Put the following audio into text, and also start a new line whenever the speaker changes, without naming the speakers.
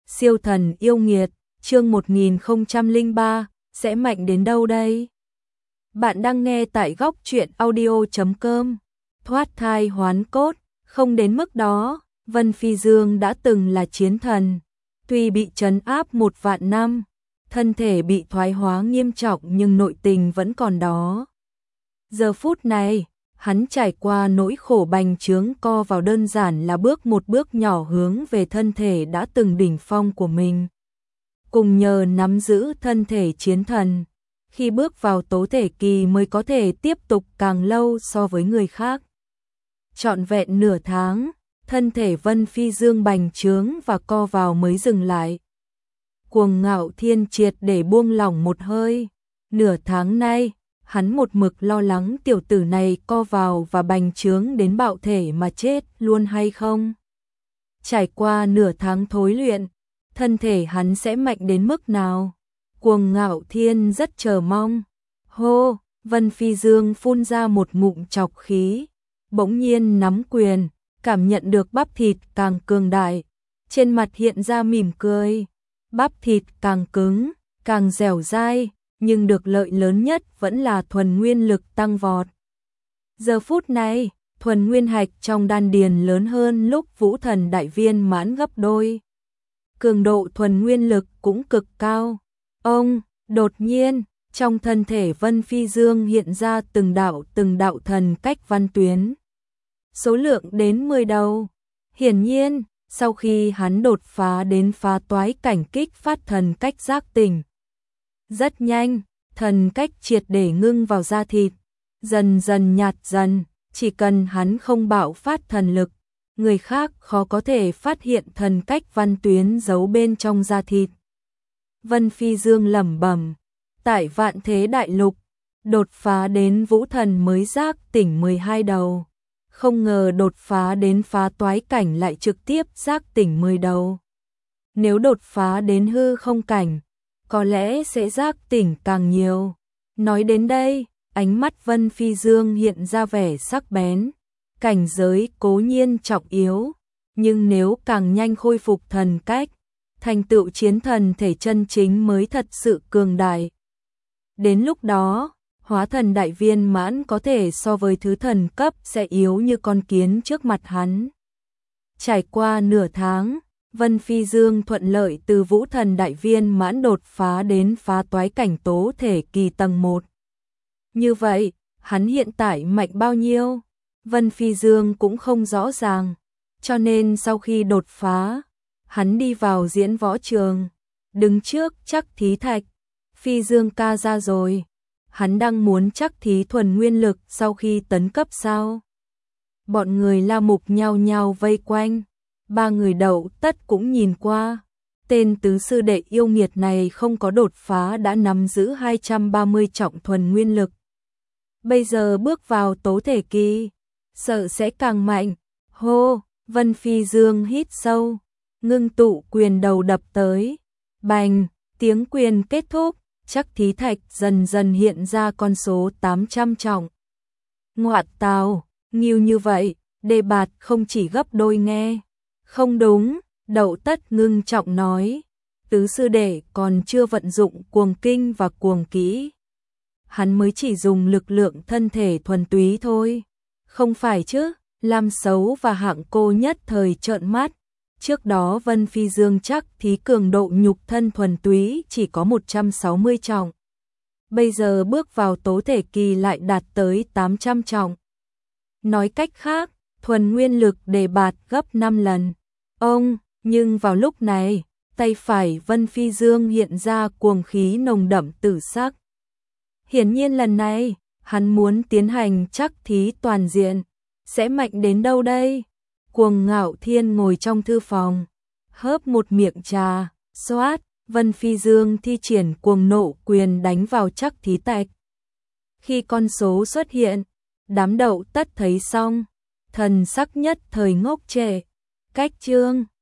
Siêu thần yêu nghiệt, chương 1003, sẽ mạnh đến đâu đây? Bạn đang nghe tại góc truyện audio.com. Thoát thai hoán cốt, không đến mức đó, Vân Phi Dương đã từng là chiến thần. Tuy bị trấn áp 1.000 năm, thân thể bị thoái hóa nghiêm trọng nhưng nội tình vẫn còn đó. Giờ phút này, hắn trải qua nỗi khổ bành trướng co vào đơn giản là bước một bước nhỏ hướng về thân thể đã từng đỉnh phong của mình. Cùng nhờ nắm giữ thân thể chiến thần, khi bước vào tố thể kỳ mới có thể tiếp tục càng lâu so với người khác. Trọn vẹn nửa tháng, thân thể Vân Phi Dương bành trướng và co vào mới dừng lại. Cuồng Ngạo Thiên triệt để buông lỏng một hơi. Nửa tháng nay, hắn một mực lo lắng tiểu tử này co vào và bành trướng đến bạo thể mà chết luôn hay không. Trải qua nửa tháng thối luyện, thân thể hắn sẽ mạnh đến mức nào? Cuồng Ngạo Thiên rất chờ mong. Hô, Vân Phi Dương phun ra một ngụm trọc khí, bỗng nhiên nắm quyền, cảm nhận được bắp thịt càng cường đại, trên mặt hiện ra mỉm cười. Bắp thịt càng cứng, càng dẻo dai, nhưng được lợi lớn nhất vẫn là thuần nguyên lực tăng vọt. Giờ phút này, thuần nguyên hạch trong đan điền lớn hơn lúc Vũ Thần Đại Viên mãn gấp đôi. Cường độ thuần nguyên lực cũng cực cao. Đột nhiên, trong thân thể Vân Phi Dương hiện ra từng đạo thần cách văn tuyến. Số lượng đến 10 đầu. Hiển nhiên, sau khi hắn đột phá đến phá toái cảnh kích phát thần cách giác tỉnh. Rất nhanh, thần cách triệt để ngưng vào da thịt, dần dần nhạt dần, chỉ cần hắn không bạo phát thần lực, người khác khó có thể phát hiện thần cách văn tuyến giấu bên trong da thịt. Vân Phi Dương lẩm bẩm, tại Vạn Thế Đại Lục, đột phá đến Vũ Thần mới giác tỉnh 12 đầu. Không ngờ đột phá đến phá toái cảnh lại trực tiếp giác tỉnh 10 đầu. Nếu đột phá đến hư không cảnh, có lẽ sẽ giác tỉnh càng nhiều. Nói đến đây, ánh mắt Vân Phi Dương hiện ra vẻ sắc bén. Cảnh giới cố nhiên trọng yếu, nhưng nếu càng nhanh khôi phục thần cách, thành tựu chiến thần thể chân chính mới thật sự cường đại. Đến lúc đó, hóa thần đại viên mãn có thể so với thứ thần cấp sẽ yếu như con kiến trước mặt hắn. Trải qua nửa tháng, Vân Phi Dương thuận lợi từ Vũ Thần Đại Viên mãn đột phá đến phá toái cảnh tố thể kỳ tầng 1. Như vậy, hắn hiện tại mạnh bao nhiêu? Vân Phi Dương cũng không rõ ràng, cho nên sau khi đột phá, hắn đi vào diễn võ trường, đứng trước Trắc Thí Thạch. Phi Dương ca ra rồi, hắn đang muốn Trắc Thí thuần nguyên lực sau khi tấn cấp sao? Bọn người La Mục nhao nhao vây quanh. 3 người Đậu Tất cũng nhìn qua. Tên tứ sư đệ yêu nghiệt này không có đột phá đã nắm giữ 230 trọng thuần nguyên lực. Bây giờ bước vào tố thể kỳ, sợ sẽ càng mạnh. Hô, Vân Phi Dương hít sâu, ngưng tụ quyền đầu đập tới. Bành, tiếng quyền kết thúc, Trắc Thí Thạch dần dần hiện ra con số 800 trọng. Ngoạt tào, nhiều như vậy, đề bạt không chỉ gấp đôi nghe. Không đúng, Đậu Tất ngưng trọng nói, tứ sư đệ còn chưa vận dụng cuồng kinh và cuồng kỹ. Hắn mới chỉ dùng lực lượng thân thể thuần túy thôi. Không phải chứ, Lam Sấu và Hạng Cô nhất thời trợn mắt. Trước đó Vân Phi Dương chắc thí cường độ nhục thân thuần túy chỉ có 160 trọng. Bây giờ bước vào tố thể kỳ lại đạt tới 800 trọng. Nói cách khác, thuần nguyên lực đề bạt gấp 5 lần. Nhưng vào lúc này, tay phải Vân Phi Dương hiện ra cuồng khí nồng đậm tử sắc. Hiển nhiên lần này, hắn muốn tiến hành Trắc Thí toàn diện. Sẽ mạnh đến đâu đây? Cuồng Ngạo Thiên ngồi trong thư phòng, hớp một miệng trà, xoát, Vân Phi Dương thi triển cuồng nộ quyền đánh vào Trắc Thí Thạch. Khi con số xuất hiện, đám Đậu Tất thấy xong, thần sắc nhất thời ngốc trệ. Cách chương